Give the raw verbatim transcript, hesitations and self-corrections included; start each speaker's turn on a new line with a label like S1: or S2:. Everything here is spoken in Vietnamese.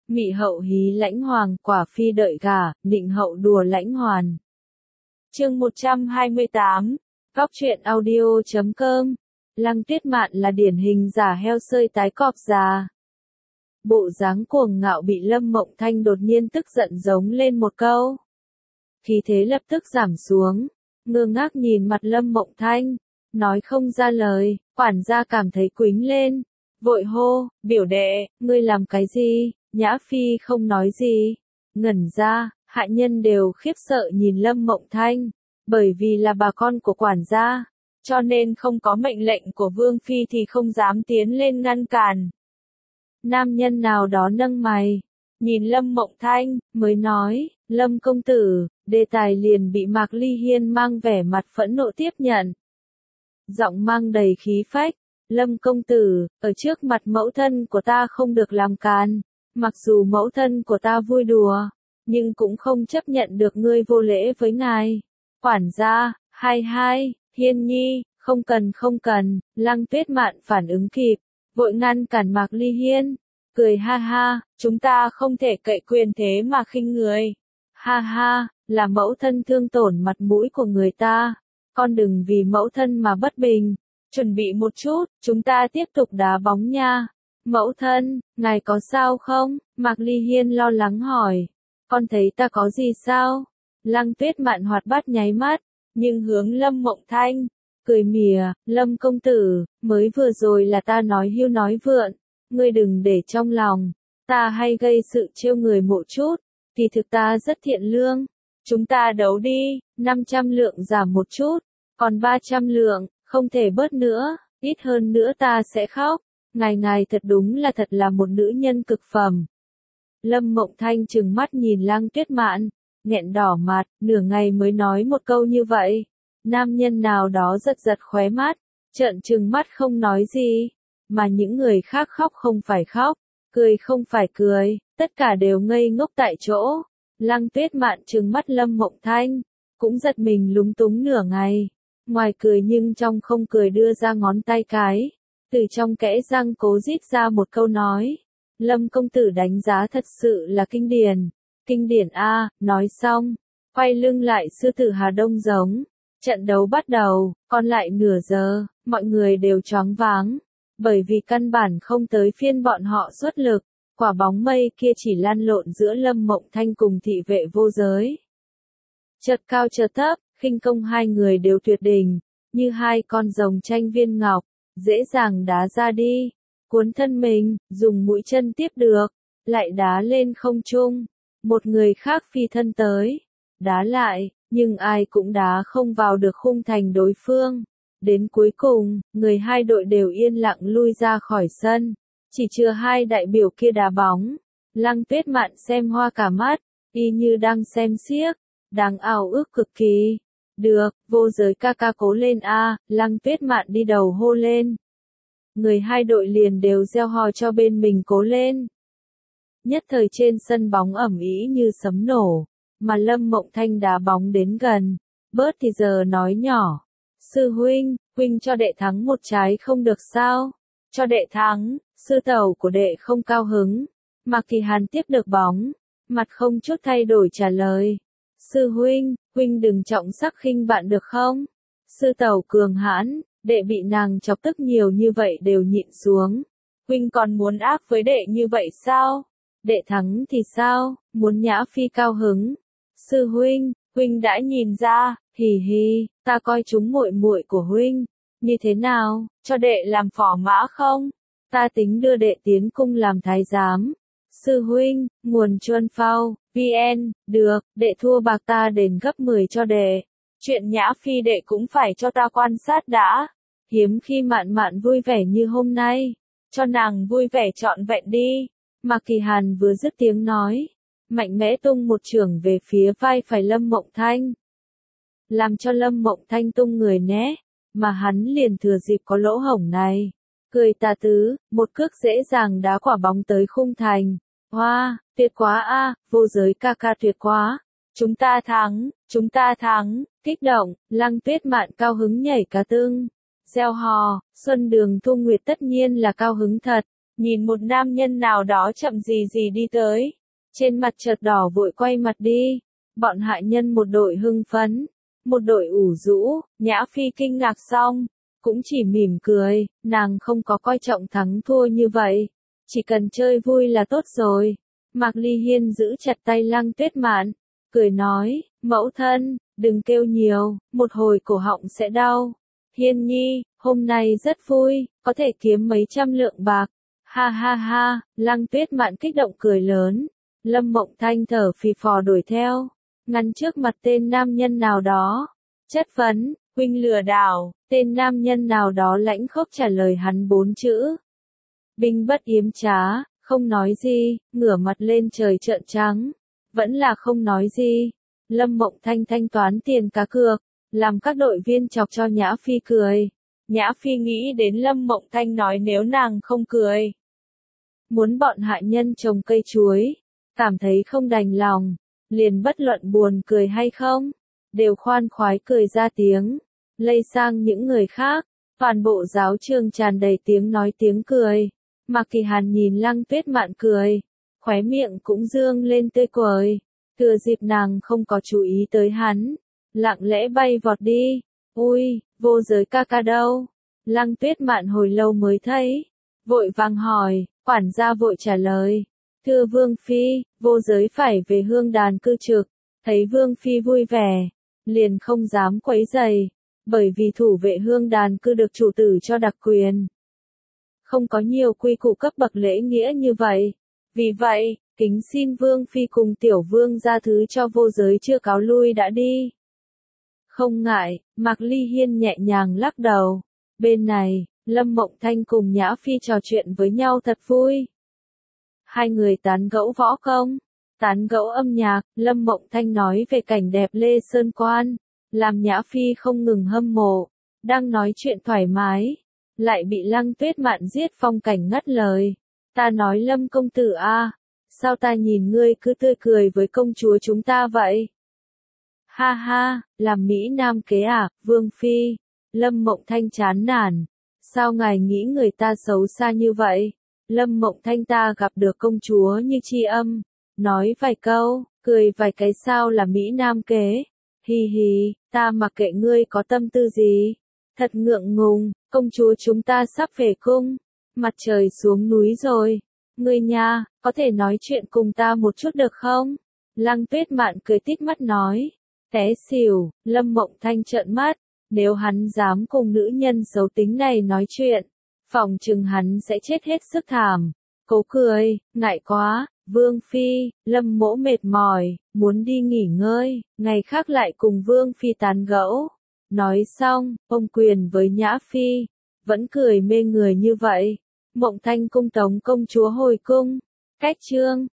S1: Mị hậu hí lãnh hoàng, quả phi đợi gả, nịnh hậu đùa lãnh hoàn. Chương một trăm hai mươi tám, Góc truyện audio chấm com. Lăng Tuyết Mạn là điển hình giả heo sơi tái cọp già. Bộ dáng cuồng ngạo bị Lâm Mộng Thanh đột nhiên tức giận giống lên một câu. Khí thế lập tức giảm xuống, ngơ ngác nhìn mặt Lâm Mộng Thanh, nói không ra lời, quản gia cảm thấy quĩnh lên, vội hô, biểu đệ, ngươi làm cái gì? Nhã Phi không nói gì, ngẩn ra, hạ nhân đều khiếp sợ nhìn Lâm Mộng Thanh, bởi vì là bà con của quản gia, cho nên không có mệnh lệnh của Vương Phi thì không dám tiến lên ngăn cản. Nam nhân nào đó nâng mày, nhìn Lâm Mộng Thanh, mới nói, Lâm công tử, đề tài liền bị Mạc Ly Hiên mang vẻ mặt phẫn nộ tiếp nhận. Giọng mang đầy khí phách, Lâm công tử, ở trước mặt mẫu thân của ta không được làm càn. Mặc dù mẫu thân của ta vui đùa, nhưng cũng không chấp nhận được ngươi vô lễ với ngài. Quản gia, hai hai, Hiên nhi, không cần không cần, Lăng Tuyết Mạn phản ứng kịp, vội ngăn cản Mạc Ly Hiên, cười ha ha, chúng ta không thể cậy quyền thế mà khinh người. Ha ha, là mẫu thân thương tổn mặt mũi của người ta, con đừng vì mẫu thân mà bất bình, chuẩn bị một chút, chúng ta tiếp tục đá bóng nha. Mẫu thân, ngài có sao không? Mạc Ly Hiên lo lắng hỏi. Con thấy ta có gì sao? Lăng Tuyết Mạn hoạt bát nháy mắt, nhưng hướng Lâm Mộng Thanh, cười mỉa, Lâm công tử, mới vừa rồi là ta nói hưu nói vượn, ngươi đừng để trong lòng, ta hay gây sự trêu người một chút, thì thực ta rất thiện lương. Chúng ta đấu đi, năm trăm lượng giảm một chút, còn ba trăm lượng, không thể bớt nữa, ít hơn nữa ta sẽ khóc. Ngài ngài thật đúng là thật là một nữ nhân cực phẩm. Lâm Mộng Thanh trừng mắt nhìn Lăng Tuyết Mạn, nghẹn đỏ mặt, nửa ngày mới nói một câu như vậy. Nam nhân nào đó giật giật khóe mắt, trợn trừng mắt không nói gì, mà những người khác khóc không phải khóc, cười không phải cười, tất cả đều ngây ngốc tại chỗ. Lăng Tuyết Mạn trừng mắt Lâm Mộng Thanh, cũng giật mình lúng túng nửa ngày, ngoài cười nhưng trong không cười đưa ra ngón tay cái. Từ trong kẽ răng cố rít ra một câu nói. Lâm công tử đánh giá thật sự là kinh điển. Kinh điển a, nói xong, quay lưng lại sư tử Hà Đông giống. Trận đấu bắt đầu, còn lại nửa giờ, mọi người đều choáng váng. Bởi vì căn bản không tới phiên bọn họ xuất lực, quả bóng mây kia chỉ lăn lộn giữa Lâm Mộng Thanh cùng thị vệ vô giới. Chợt cao chợt thấp, khinh công hai người đều tuyệt đỉnh, như hai con rồng tranh viên ngọc. Dễ dàng đá ra đi, cuốn thân mình, dùng mũi chân tiếp được, lại đá lên không trung. Một người khác phi thân tới, đá lại, nhưng ai cũng đá không vào được khung thành đối phương. Đến cuối cùng, người hai đội đều yên lặng lui ra khỏi sân, chỉ chừa hai đại biểu kia đá bóng. Lăng Tuyết Mạn xem hoa cả mắt, y như đang xem xiếc, đáng ao ước cực kỳ. Được, vô giới ca ca cố lên a, Lăng Tuyết Mạn đi đầu hô lên. Người hai đội liền đều reo hò cho bên mình cố lên. Nhất thời trên sân bóng ẩm ĩ như sấm nổ, mà Lâm Mộng Thanh đá bóng đến gần, bớt thì giờ nói nhỏ. Sư huynh, huynh cho đệ thắng một trái không được sao? Cho đệ thắng, sư tẩu của đệ không cao hứng. Mạc Kỳ Hàn tiếp được bóng, mặt không chút thay đổi trả lời. Sư huynh, huynh đừng trọng sắc khinh bạn được không? Sư tẩu cường hãn, đệ bị nàng chọc tức nhiều như vậy đều nhịn xuống. Huynh còn muốn ác với đệ như vậy sao? Đệ thắng thì sao, muốn Nhã Phi cao hứng. Sư huynh, huynh đã nhìn ra, hì hì, ta coi chúng muội muội của huynh. Như thế nào, cho đệ làm phò mã không? Ta tính đưa đệ tiến cung làm thái giám. Sư huynh, nguồn chuân phao, vn, được, đệ thua bạc ta đền gấp mười cho đệ. Chuyện Nhã Phi đệ cũng phải cho ta quan sát đã. Hiếm khi Mạn Mạn vui vẻ như hôm nay. Cho nàng vui vẻ trọn vẹn đi. Mạc Kỳ Hàn vừa dứt tiếng nói, mạnh mẽ tung một chưởng về phía vai phải Lâm Mộng Thanh. Làm cho Lâm Mộng Thanh tung người né, mà hắn liền thừa dịp có lỗ hổng này. Cười tà tứ, một cước dễ dàng đá quả bóng tới khung thành. Hoa, wow, tuyệt quá a, vô giới ca ca tuyệt quá. Chúng ta thắng, chúng ta thắng, kích động, Lăng Tuyết Mạn cao hứng nhảy cả tưng. Reo hò, Xuân Đường Thu Nguyệt tất nhiên là cao hứng thật, nhìn một nam nhân nào đó chậm gì gì đi tới. Trên mặt chợt đỏ vội quay mặt đi. Bọn hạ nhân một đội hưng phấn, một đội ủ rũ, Nhã Phi kinh ngạc xong, cũng chỉ mỉm cười, nàng không có coi trọng thắng thua như vậy. Chỉ cần chơi vui là tốt rồi. Mạc Ly Hiên giữ chặt tay Lăng Tuyết Mạn, cười nói, mẫu thân, đừng kêu nhiều, một hồi cổ họng sẽ đau. Hiên nhi, hôm nay rất vui, có thể kiếm mấy trăm lượng bạc. Ha ha ha, Lăng Tuyết Mạn kích động cười lớn. Lâm Mộng Thanh thở phì phò đuổi theo, ngăn trước mặt tên nam nhân nào đó. Chất vấn, huynh lừa đảo, tên nam nhân nào đó lãnh khốc trả lời hắn bốn chữ. Binh bất yếm trá, không nói gì, ngửa mặt lên trời trợn trắng. Vẫn là không nói gì. Lâm Mộng Thanh thanh toán tiền cá cược, làm các đội viên chọc cho Nhã Phi cười. Nhã Phi nghĩ đến Lâm Mộng Thanh nói nếu nàng không cười, muốn bọn hạ nhân trồng cây chuối, cảm thấy không đành lòng, liền bất luận buồn cười hay không, đều khoan khoái cười ra tiếng, lây sang những người khác. Toàn bộ giáo trường tràn đầy tiếng nói tiếng cười. Mạc Kỳ Hàn nhìn Lăng Tuyết Mạn cười, khóe miệng cũng dương lên tươi cười. Thừa dịp nàng không có chú ý tới hắn, lặng lẽ bay vọt đi. Ui, vô giới ca ca đâu? Lăng Tuyết Mạn hồi lâu mới thấy, vội vàng hỏi, quản gia vội trả lời. Thưa Vương Phi, vô giới phải về hương đàn cư trực, thấy Vương Phi vui vẻ, liền không dám quấy rầy, bởi vì thủ vệ hương đàn cư được chủ tử cho đặc quyền. Không có nhiều quy củ cấp bậc lễ nghĩa như vậy. Vì vậy, kính xin Vương Phi cùng Tiểu Vương ra thứ cho vô giới chưa cáo lui đã đi. Không ngại, Mạc Ly Hiên nhẹ nhàng lắc đầu. Bên này, Lâm Mộng Thanh cùng Nhã Phi trò chuyện với nhau thật vui. Hai người tán gẫu võ công, tán gẫu âm nhạc, Lâm Mộng Thanh nói về cảnh đẹp Lê Sơn Quan, làm Nhã Phi không ngừng hâm mộ, đang nói chuyện thoải mái, lại bị Lăng Tuyết Mạn giết phong cảnh ngắt lời. Ta nói Lâm công tử a, sao ta nhìn ngươi cứ tươi cười với công chúa chúng ta vậy? Ha ha, làm Mỹ Nam kế à, Vương Phi. Lâm Mộng Thanh chán nản. Sao ngài nghĩ người ta xấu xa như vậy? Lâm Mộng Thanh ta gặp được công chúa như tri âm, nói vài câu, cười vài cái sao là Mỹ Nam kế. Hi hi, ta mặc kệ ngươi có tâm tư gì. Thật ngượng ngùng, công chúa chúng ta sắp về cung, mặt trời xuống núi rồi. Ngươi nha, có thể nói chuyện cùng ta một chút được không? Lăng Tuyết Mạn cười tít mắt nói. Té xỉu, Lâm Mộng Thanh trợn mắt, nếu hắn dám cùng nữ nhân xấu tính này nói chuyện, phòng chừng hắn sẽ chết hết sức thảm. Cố cười, ngại quá, Vương Phi, Lâm mỗ mệt mỏi, muốn đi nghỉ ngơi, ngày khác lại cùng Vương Phi tán gẫu. Nói xong, ôm quyền với Nhã Phi, vẫn cười mê người như vậy. Mộng Thanh cung tống công chúa hồi cung. Cách chương